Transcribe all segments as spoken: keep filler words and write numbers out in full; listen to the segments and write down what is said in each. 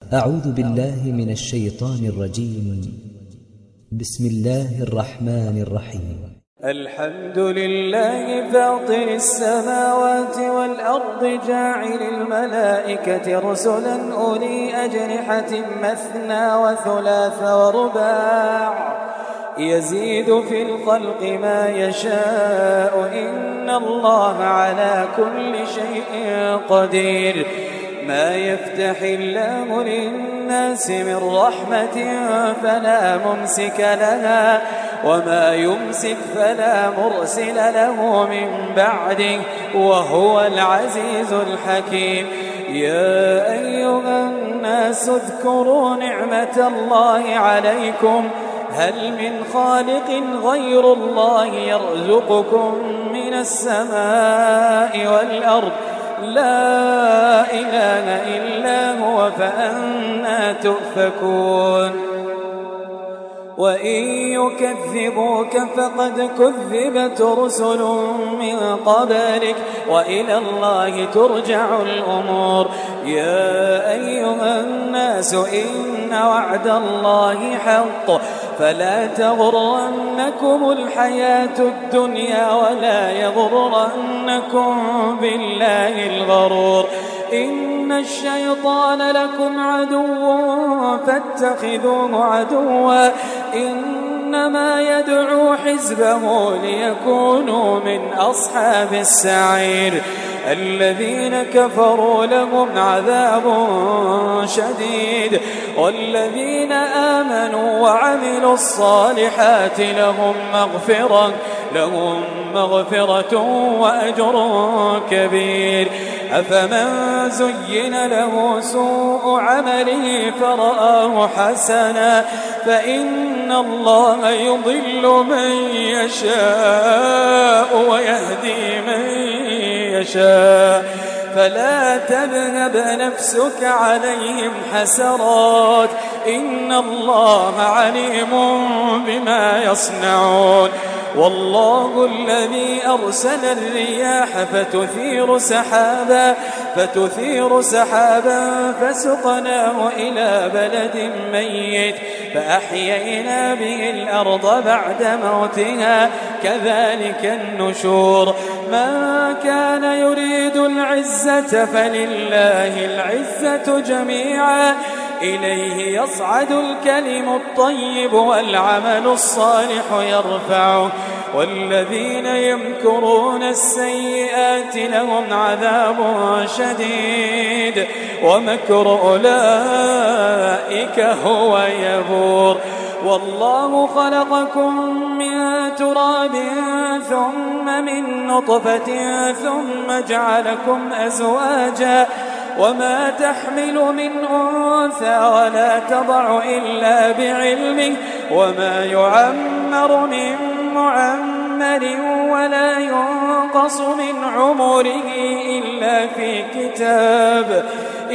أعوذ بالله من الشيطان الرجيم. بسم الله الرحمن الرحيم. الحمد لله فاطر السماوات والأرض جاعل الملائكة رسلا أولي أجنحة مثنى وثلاث ورباع يزيد في الخلق ما يشاء إن الله على كل شيء قدير. ما يفتح الله للناس من رحمة فلا ممسك لها وما يمسك فلا مرسل له من بعده وهو العزيز الحكيم. يا أيها الناس اذكروا نعمة الله عليكم هل من خالق غير الله يرزقكم من السماء والأرض لا إله إلا هو فأنى تؤفكون. وإن يكذبوك فقد كذبت رسل من قبلك وإلى الله ترجع الأمور. يا أيها الناس إن وعد الله حق فلا تغرنكم الحياة الدنيا ولا يغرنكم بالله الغرور. إن الشيطان لكم عدو فاتخذوه عدوا إنما يدعو حزبه ليكونوا من أصحاب السعير. الذين كفروا لهم عذاب شديد والذين آمنوا وعملوا الصالحات لهم مغفرة لهم مغفرة وأجر كبير. أفمن زين له سوء عمله فرآه حسنا فإن الله يضل من يشاء ويهدي من يشاء فلا تذهب نفسك عليهم حسرات إن الله عليم بما يصنعون. والله الذي أرسل الرياح فتثير سحابا فتثير سحابا فسقناه إلى بلد ميت فأحيينا به الأرض بعد موتها كذلك النشور. من كان يريد العزة فلله العزة جميعا إليه يصعد الكلم الطيب والعمل الصالح يرفعه والذين يمكرون السيئات لهم عذاب شديد ومكر أولئك هو يبور. والله خلقكم من تراب ثم من نطفة ثم جعلكم أزواجا وما تحمل من أنثى ولا تضع إلا بعلمه وما يعمر من معمر ولا ينقص من عمره إلا في كتاب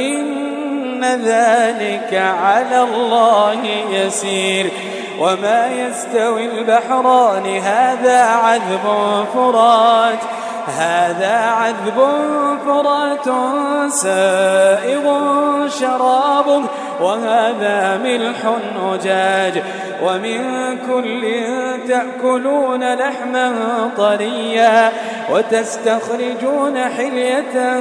إن ذلك على الله يسير. وما يستوي البحران هذا عذب فرات هذا عذب فرات سائغ شرابه وهذا ملح أجاج ومن كل تأكلون لحما طريا وتستخرجون حلية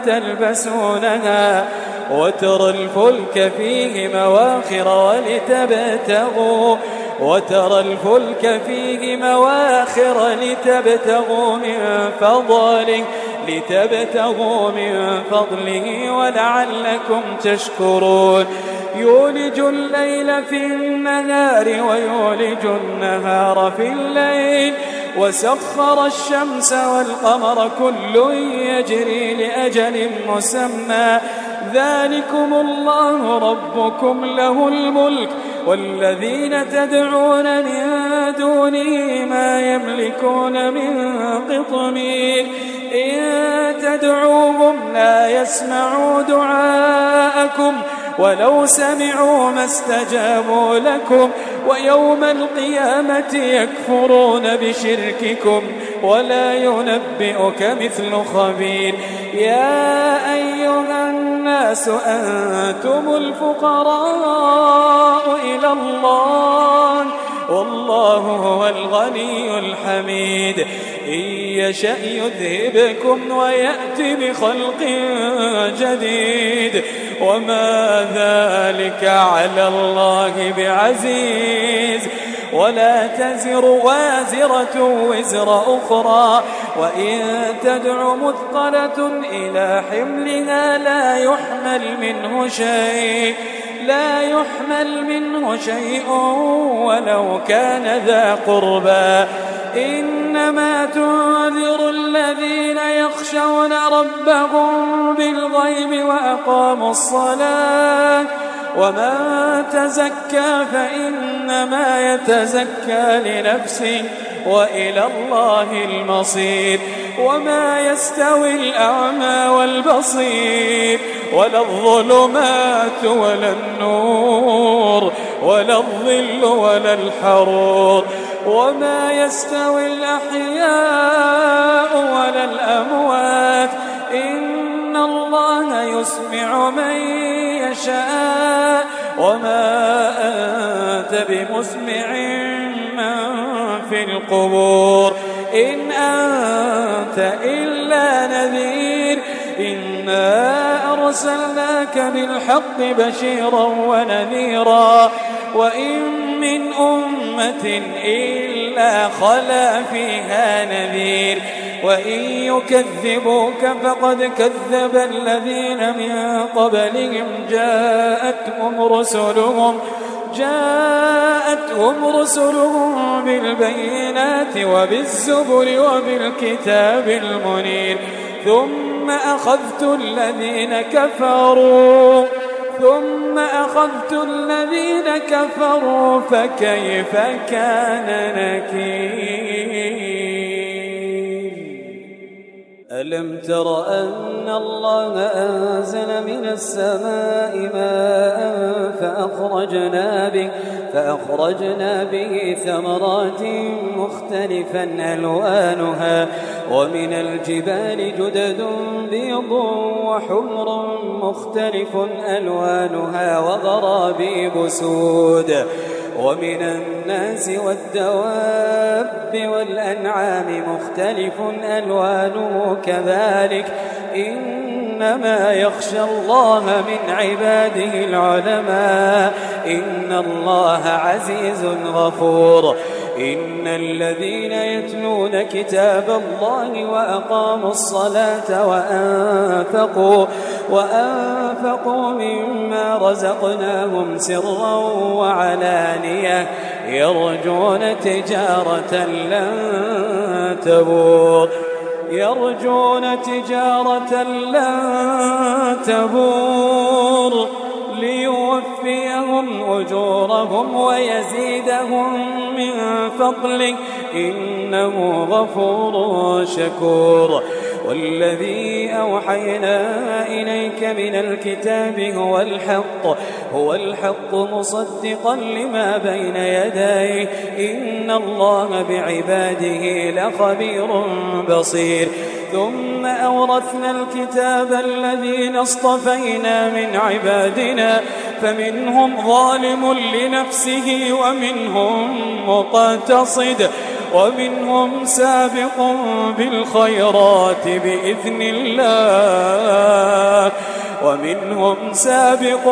تلبسونها وترى الفلك فيه مواخر ولتبتغوا وترى الفلك فيه مواخر لتبتغوا من فضله لتبتغوا من فضله ولعلكم تشكرون. يولج الليل في النهار ويولج النهار في الليل وسخر الشمس والقمر كل يجري لأجل مسمى ذلكم الله ربكم له الملك والذين تدعون من دونه ما يملكون من قطمير. إن تدعوهم لا يسمعوا دعاءكم ولو سمعوا ما استجابوا لكم ويوم القيامة يكفرون بشرككم ولا ينبئك مثل خبير. يا أيها الناس الناس أنتم الفقراء إلى الله والله هو الغني الحميد إن يشأ يذهبكم ويأتي بخلق جديد وما ذلك على الله بعزيز ولا تزر وازرة وزر أخرى وإن تدع مثقلة إلى حملها لا يحمل منه شيء لا يحمل منه شيء ولو كان ذا قربى إنما تنذر الذين يخشون ربهم بالغيب وأقاموا الصلاة ومن تزكى فإنما يتزكى لنفسه وإلى الله المصير وما يستوي الأعمى والبصير ولا الظلمات ولا النور ولا الظل ولا الحرور وما يستوي الأحياء ولا الأموات إن الله يسمع من يشاء وما أنت بمسمع من في القبور إن أنت إلا نذير إنا أرسلناك بالحق بشيرا ونذيرا وإن من أمة إلا خلا فيها نذير وإن يكذبوك فقد كذب الذين من قبلهم جاءتهم رسلهم جاءتهم رسلهم بالبينات وبالزبر وبالكتاب المنير ثم أخذت الذين كفروا ثم أخذت الذين كفروا فكيف كان نكير ألم تر أن الله أنزل من السماء ماء فأخرجنا به, فأخرجنا به ثمرات مختلفا ألوانها ومن الجبال جدد بيض وحمر مختلف ألوانها وغرابيب سود ومن الناس والدواب والأنعام مختلف ألوانه كذلك إنما يخشى الله من عباده العلماء إن الله عزيز غفور إن الذين يتلون كتاب الله وأقاموا الصلاة وأنفقوا, وأنفقوا مما رزقناهم سرا وعلانية يرجون تجارة لن تبور يرجون تجارة لن تبور ليوفيهم أجورهم ويزيدهم من فضله إنه غفور شكور والذي أوحينا إليك من الكتاب هو الحق هو الحق مصدقا لما بين يديه إن الله بعباده لخبير بصير ثم أورثنا الكتاب الذين اصطفينا من عبادنا فمنهم ظالم لنفسه ومنهم مقتصد ومنهم سابق بالخيرات بإذن الله ومنهم سابق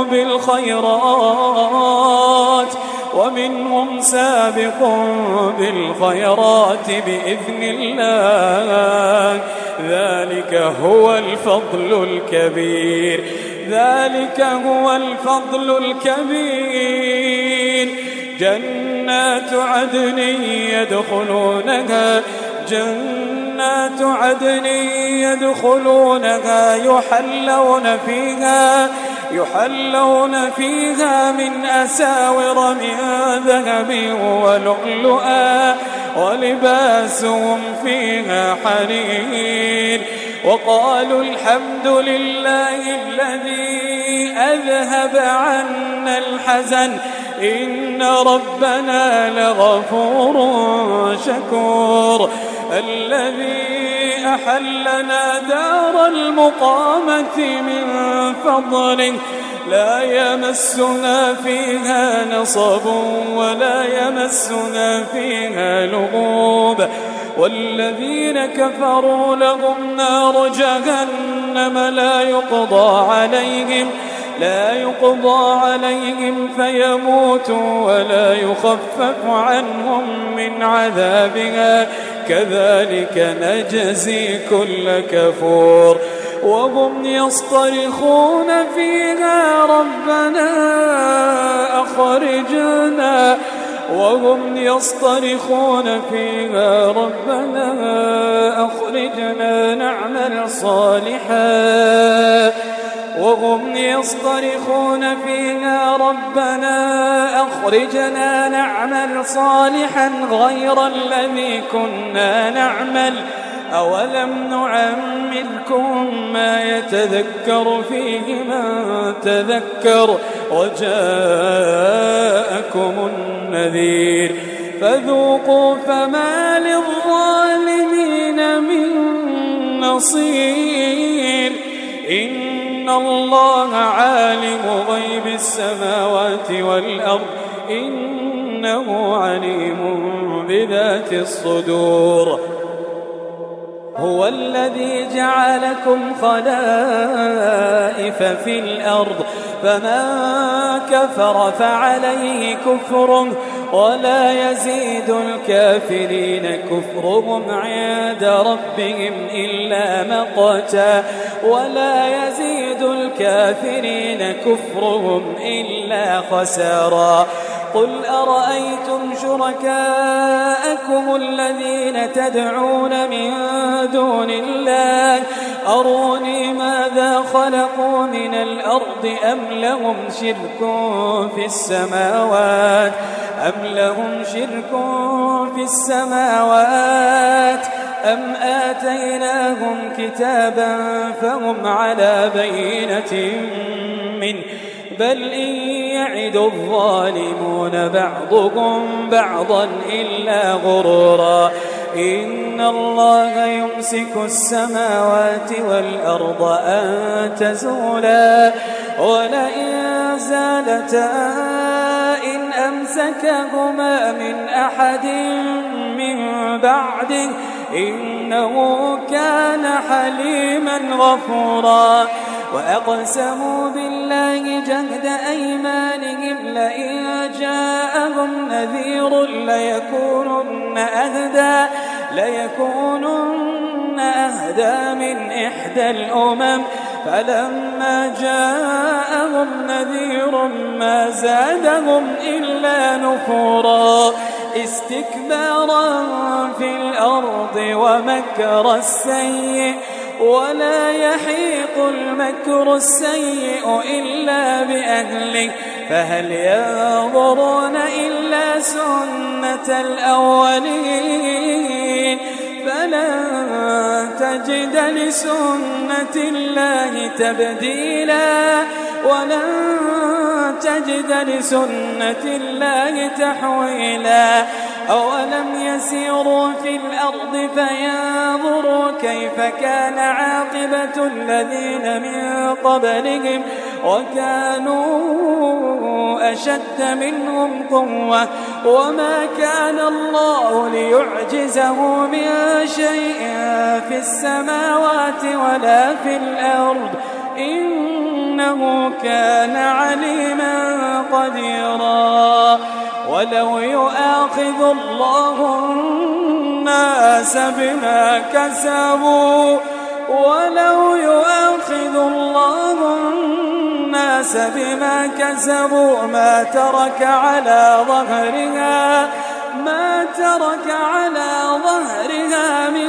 بالخيرات ومنهم سابق بالخيرات بإذن الله ذلك هو الفضل الكبير ذلك هو الفضل الكبير جنات عدن يدخلونها جنات عدن يدخلونها يحلون فيها يحلون فيها من أساور من ذهب ولؤلؤا ولباسهم فيها حرير وقالوا الحمد لله الذي أذهب عنا الحزن إن ربنا لغفور شكور الذي أحلنا دار المقامة من فضله لا يمسنا فيها نصب ولا يمسنا فيها لغوب والذين كفروا لهم نار جهنم لا يقضى عليهم لا يقضى عليهم فيموتوا ولا يخفف عنهم من عذابها كذلك نجزي كل كفور وهم يصطرخون فيها ربنا أخرجنا وهم يصطرخون فيها ربنا أخرجنا نعمل صالحا وهم يصطرخون فيها ربنا أخرجنا نعمل صالحا غير الذي كنا نعمل أولم نعمركم ما يتذكر فيه من تذكر وجاءكم النذير فذوقوا فما للظالمين من نصير إن الله عالم غيب السماوات والأرض إنه عليم بذات الصدور هو الذي جعلكم خلائف في الأرض فمن كفر فعليه كفره ولا يزيد الكافرين كفرهم عند ربهم إلا مقتا ولا يزيد الكافرين كفرهم إلا خسارا قل أرأيتم شركاءكم الذين تدعون من دون الله أروني ماذا خلقوا من الأرض أم لهم شرك في السماوات أم لهم شرك في السماوات أم آتيناهم كتابا فهم على بينة منه بل إن يعد الظالمون بعضهم بعضا إلا غرورا إن الله يمسك السماوات والأرض أن تزولا ولئن زالتا إن أمسكهما من أحد من بعده إنه كان حليما غفورا وأقسموا بالله جهد أيمانهم لئن جاءهم نذير ليكونن أهدى ليكونن أهدى من إحدى الأمم فلما جاءهم نذير ما زادهم إلا نفورا استكبارا في الأرض ومكر السيء ولا يحيق المكر السيء إلا بأهله فهل ينظرون إلا سنة الأولين فلن تجد لسنة الله تبديلا ولن تجد لسنة الله تحويلا أولم يسيروا في الأرض فينظروا كيف كان عاقبة الذين من قبلهم وكانوا أشد منهم قوة وما كان الله ليعجزه من شيء في السماوات ولا في الأرض إنه كان عليما قديرا ولو يؤاخذ الله الناس بما كسبوا ولو يؤاخذ الله الناس بما كسبوا ما ترك على ظهرها ما ترك على ظهرها من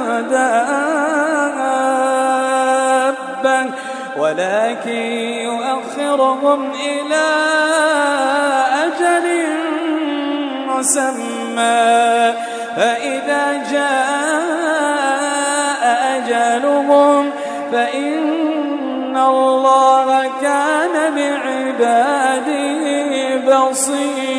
دابة ولكن يؤخرهم إلى أجل مسمى فإذا جاء أجلهم فإن الله كان بعباده بصيرا